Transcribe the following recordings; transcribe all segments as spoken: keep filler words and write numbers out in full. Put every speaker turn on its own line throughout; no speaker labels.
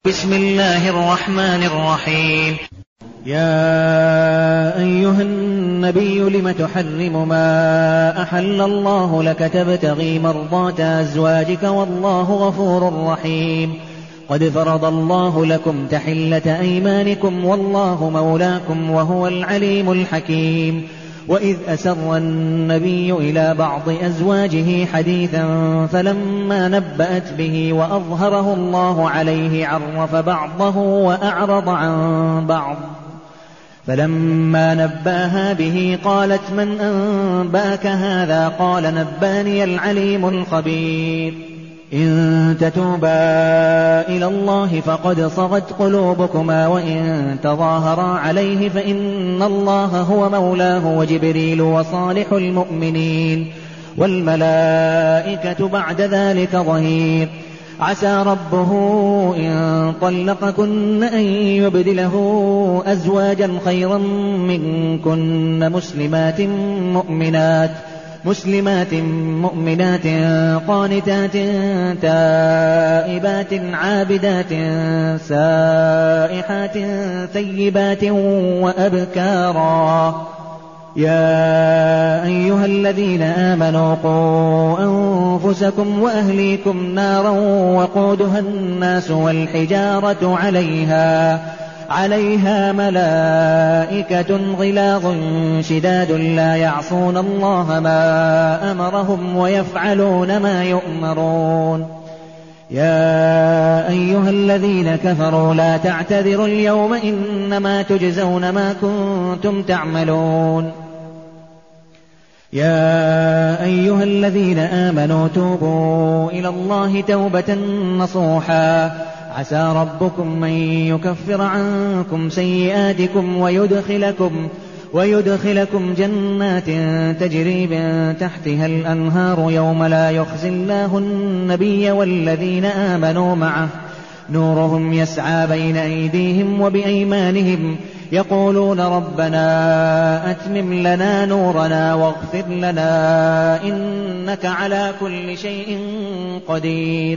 بسم الله الرحمن الرحيم.
يا أيها النبي لم تحرم ما أحل الله لك تبتغي مرضات أزواجك والله غفور رحيم. قد فرض الله لكم تحلة أيمانكم والله مولاكم وهو العليم الحكيم. وإذ أسر النبي إلى بعض أزواجه حديثا فلما نبأت به وأظهره الله عليه عرف بعضه وأعرض عن بعض. فلما نبأها به قالت من أنبأك هذا؟ قال نبأني العليم الخبير. إن تتوبا إلى الله فقد صغت قلوبكما وإن تظاهرا عليه فإن الله هو مولاه وجبريل وصالح المؤمنين والملائكة بعد ذلك ظهير. عسى ربه إن طلقكن أن يبدله أزواجا خيرا منكن مسلمات مؤمنات مسلمات مؤمنات قانتات تائبات عابدات سائحات ثيبات وأبكارا. يا أيها الذين آمنوا قوا أنفسكم وأهليكم نارا وقودها الناس والحجارة عليها عليها ملائكة غلاظ شداد لا يعصون الله ما أمرهم ويفعلون ما يؤمرون. يا أيها الذين كفروا لا تعتذروا اليوم إنما تجزون ما كنتم تعملون. يا أيها الذين آمنوا توبوا إلى الله توبة نصوحا عسى ربكم أن يكفر عنكم سيئاتكم ويدخلكم, ويدخلكم جنات تجري من تحتها الأنهار يوم لا يخزي الله النبي والذين آمنوا معه نورهم يسعى بين أيديهم وبأيمانهم يقولون ربنا أتمم لنا نورنا واغفر لنا إنك على كل شيء قدير.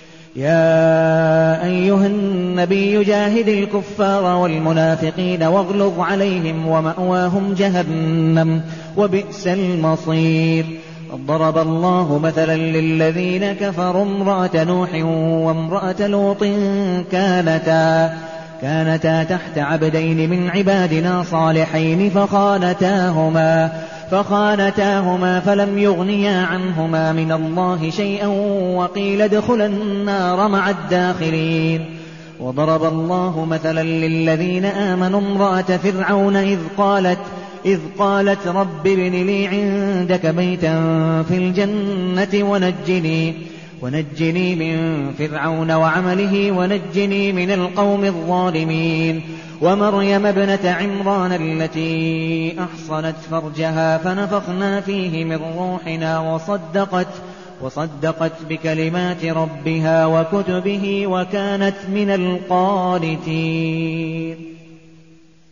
يا أيها النبي جاهد الكفار والمنافقين واغلظ عليهم ومأواهم جهنم وبئس المصير. ضرب الله مثلا للذين كفروا امرأة نوح وامرأة لوط كانتا كانتا تحت عبدين من عبادنا صالحين فخانتاهما فخانتاهما فلم يغنيا عنهما من الله شيئا وقيل ادخلا النار مع الداخلين. وضرب الله مثلا للذين آمنوا امرأة فرعون إذ قالت إذ قالت رب ابن لي عندك بيتا في الجنة ونجني ونجني من فرعون وعمله ونجني من القوم الظالمين. ومريم ابنة عمران التي أحصنت فرجها فنفخنا فيه من روحنا وصدقت وصدقت بكلمات ربها وكتبه وكانت من القانتين.